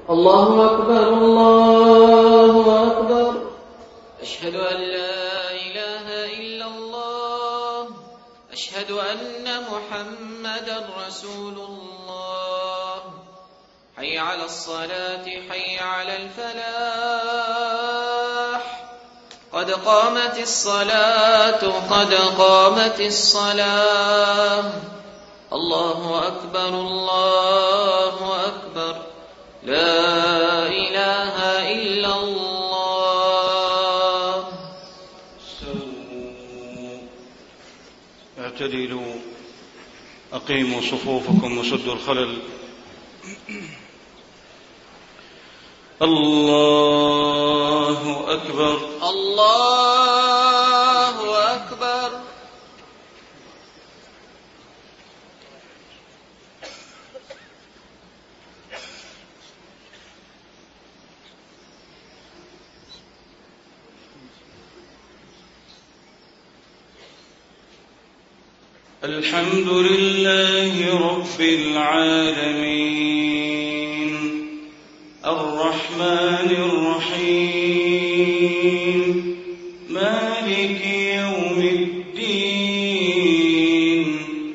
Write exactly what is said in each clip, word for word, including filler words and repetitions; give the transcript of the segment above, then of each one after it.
الله أكبر الله أكبر. أشهد أن لا إله إلا الله. أشهد أن محمدا رسول الله. حي على الصلاة حي على الفلاح. قد قامت الصلاة قد قامت الصلاة. الله أكبر الله أكبر. لا إله إلا الله. اعتدلوا أقيموا صفوفكم وسدوا الخلل. الله أكبر الله أكبر. الحمد لله رب العالمين الرحمن الرحيم مالك يوم الدين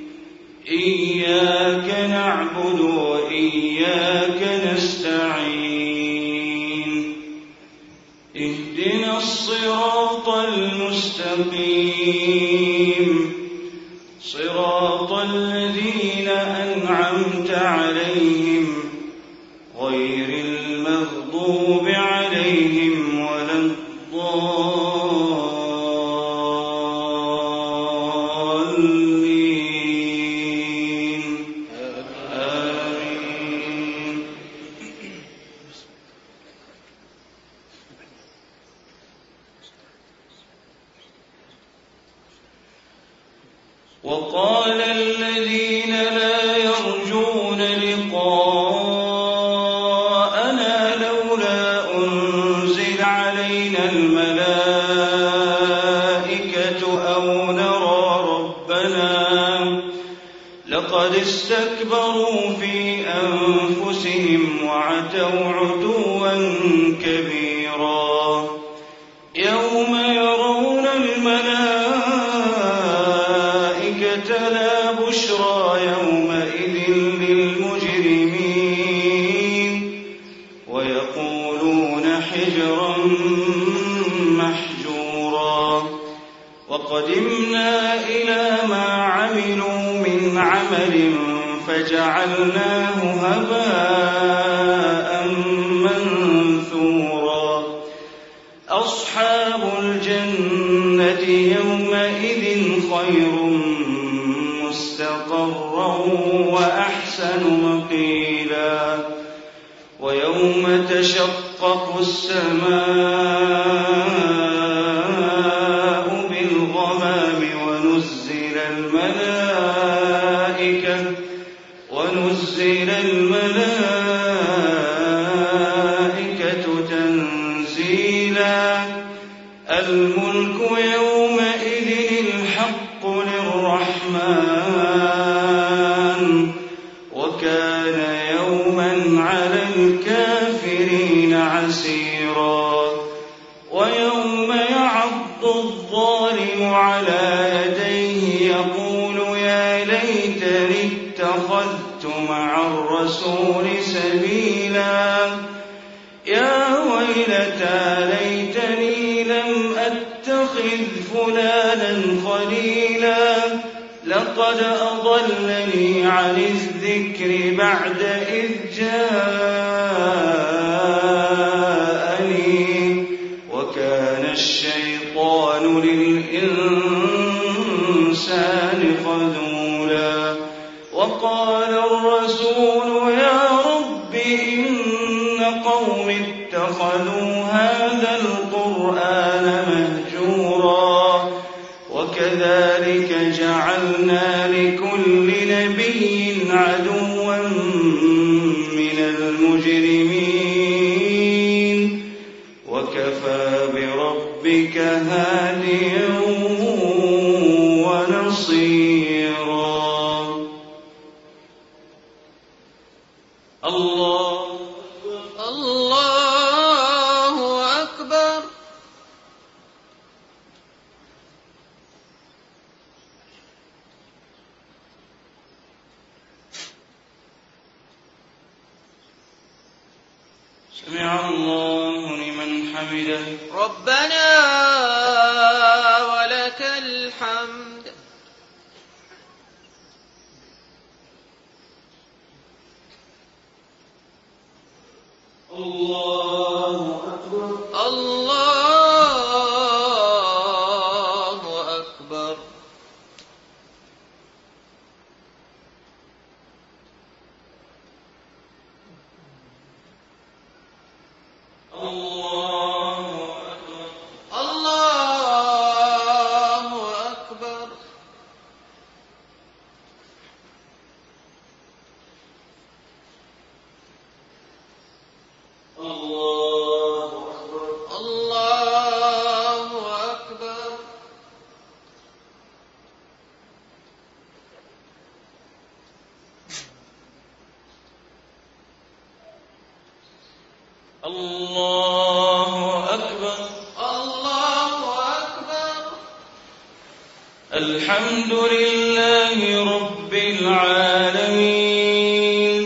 إياك نعبد وإياك نستعين اهدنا الصراط المستقيم صراط الذين أنعمت عليهم غير المغضوب عليهم ولا الضالين آمين. وقال الذين لا يرجون لقاءنا لولا أنزل علينا الملائكة أو نرى ربنا لقد استكبروا في أنفسهم وعتوا عتوا كبيرا. يوم يرون الملائكة لا بشرى يومئذ للمجرمين ويقولون حجرا محجورا. وقدمنا إلى ما عملوا من عمل فجعلناه هباء منثورا. أصحاب الجنة يومئذ خير مستقرا وأحسن مقيلا. ويوم تشقق السماء بالغمام ونزل الملائكة ونزل الملائكة تنزيلا. الملك يومئذ الحق للرحمن وكان يوما على الكافرين عسيرا. ويوم يعض الظالم على يديه يقول يا ليتني اتخذت مع الرسول سبيلا. يا ويلتى ليتني لم أتخذ فلانا خليلا لقد أضلني عن الذكر بعد إذ جاءني وكان الشيطان للإنسان خذولا. وقال الرسول يا رب إن قوم اتخذوا هذا القرآن مهجورا. وكذلك جعلنا لكل نبي عدوا من المجرمين وكفى بربك هاديا ونصيرا. الله سمع الله لمن حمده ربنا ولك الحمد. الله أكبر. الله أكبر. الله أكبر. الله أكبر. الله أكبر. الله أكبر. الله أكبر. الله أكبر. الحمد لله رب العالمين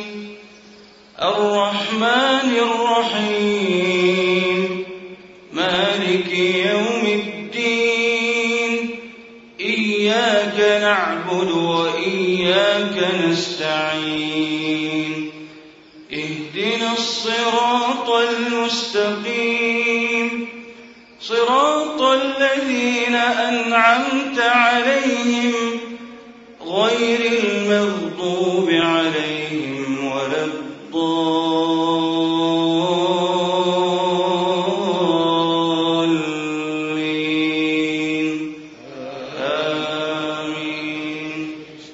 الرحمن الرحيم مالك يوم الدين إياك نعبد وإياك نستعين اهدنا الصراط المستقيم صراط الذين أنعمت عليهم غير المغضوب عليهم ولا الضالين آمين.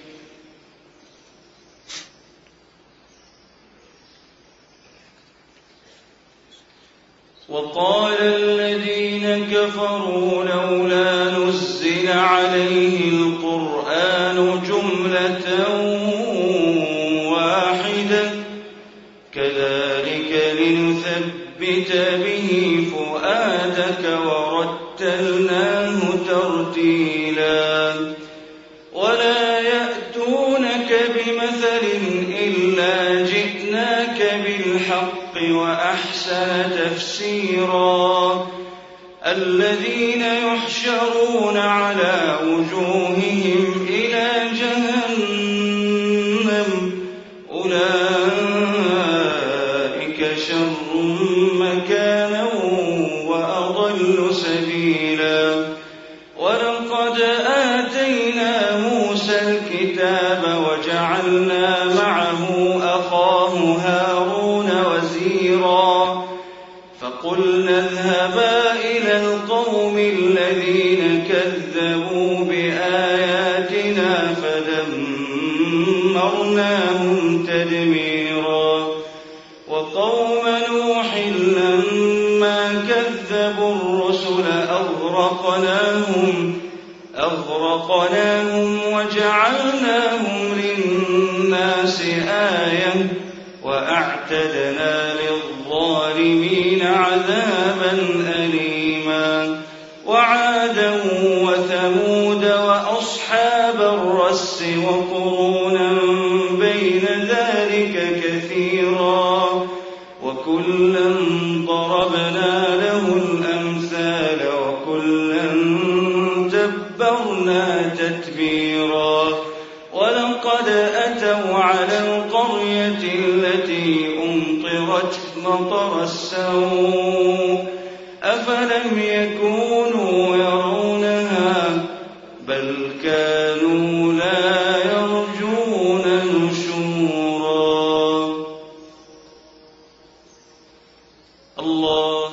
وقال الذين كفروا لولا نزل عليه القرآن جملة واحدة كذلك لنثبت به فؤادك ورتلناه ترتيلا ولا يأتونك بمثل إلا جئناك بالحق وأحسن تفسيرا الذين يحشرون على وجوههم إلى جهنم أولئك شر مكانا وأضل سبيلا ولقد آتينا موسى الكتاب وجعلنا معه أخاه هارون وزيرا فقلنا اذهبا إلى القوم الذين كذبوا بآياتنا فدمرناهم تدميرا وقوم نوح لما كذبوا الرسل أغرقناهم أغرقناهم وجعلناهم للناس آية وأعتدنا للظالمين عذابا أليما وعادا وثمود وأصحاب الرس وقرونا بين ذلك كثيرا وكلا ضربنا له الأمثال وكلا تبرنا تتبيرا ولقد أتوا على القرية التي أمطرت مطر السوء أفلم يكونوا يرونها بل كانوا لا يرجون نشورا. الله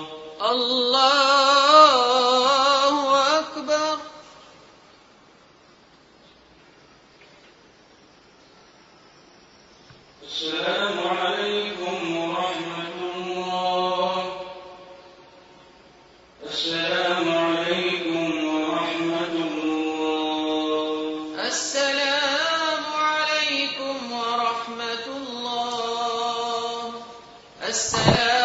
الله أكبر. السلام عليكم ورحمة الله. السلام عليكم ورحمة الله. السلام عليكم ورحمة الله. السلام